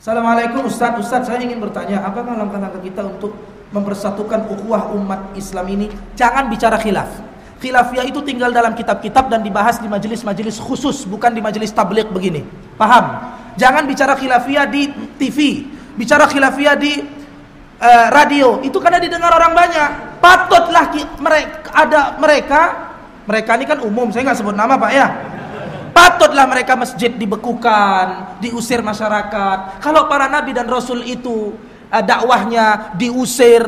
Assalamualaikum Ustaz. Saya ingin bertanya, apakah langkah-langkah kita untuk mempersatukan ukhuwah umat Islam ini? Jangan bicara khilaf. Khilafiyah itu tinggal dalam kitab-kitab dan dibahas di majelis-majelis khusus, bukan di majelis tabligh begini. Paham? Jangan bicara khilafiyah di TV, bicara khilafiyah di radio. Itu karena didengar orang banyak. Patutlah mereka ini kan umum, saya nggak sebut nama Pak ya. Patutlah mereka masjid dibekukan, diusir masyarakat. Kalau para nabi dan rasul itu dakwahnya diusir,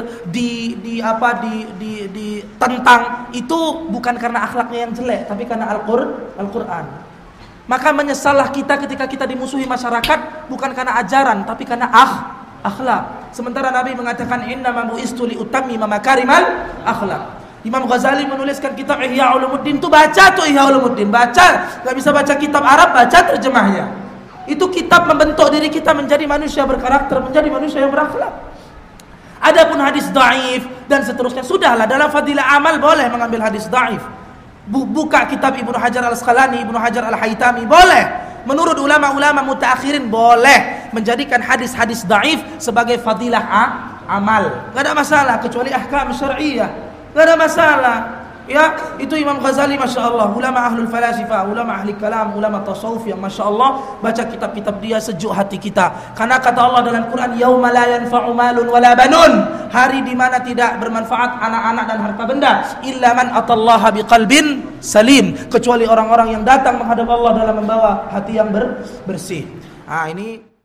ditentang, itu bukan karena akhlaknya yang jelek, tapi karena Al-Qur'an. Maka menyesallah kita ketika kita dimusuhi masyarakat bukan karena ajaran, tapi karena akhlak. Sementara Nabi mengatakan innama bu'istu li utammima makarimal akhlak. Imam Ghazali menuliskan kitab Ihya Ulumuddin, tuh baca tuh Ihya Ulumuddin, baca. Gak bisa baca kitab Arab, baca terjemahnya. Itu kitab membentuk diri kita menjadi manusia berkarakter, menjadi manusia yang berakhlak. Adapun hadis dhaif dan seterusnya, sudahlah, dalam fadilah amal boleh mengambil hadis dhaif. Buka kitab Ibnu Hajar Al-Asqalani, Ibnu Hajar Al-Haytami, boleh. Menurut ulama-ulama mutaakhirin boleh menjadikan hadis-hadis dhaif sebagai fadilah amal. Gak ada masalah kecuali ahkam syar'iyyah. Gak ada masalah. Ya, itu Imam Ghazali Masya Allah, ulama ahlul falasifah, ulama ahli kalam, ulama tasawuf yang Masya Allah, baca kitab-kitab dia sejuk hati kita. Karena kata Allah dalam Quran, yauma la yanfa'u malun wala banun, hari di mana tidak bermanfaat anak-anak dan harta benda, illa man atallaha biqalbin salim, kecuali orang-orang yang datang menghadap Allah dalam membawa hati yang bersih. Ini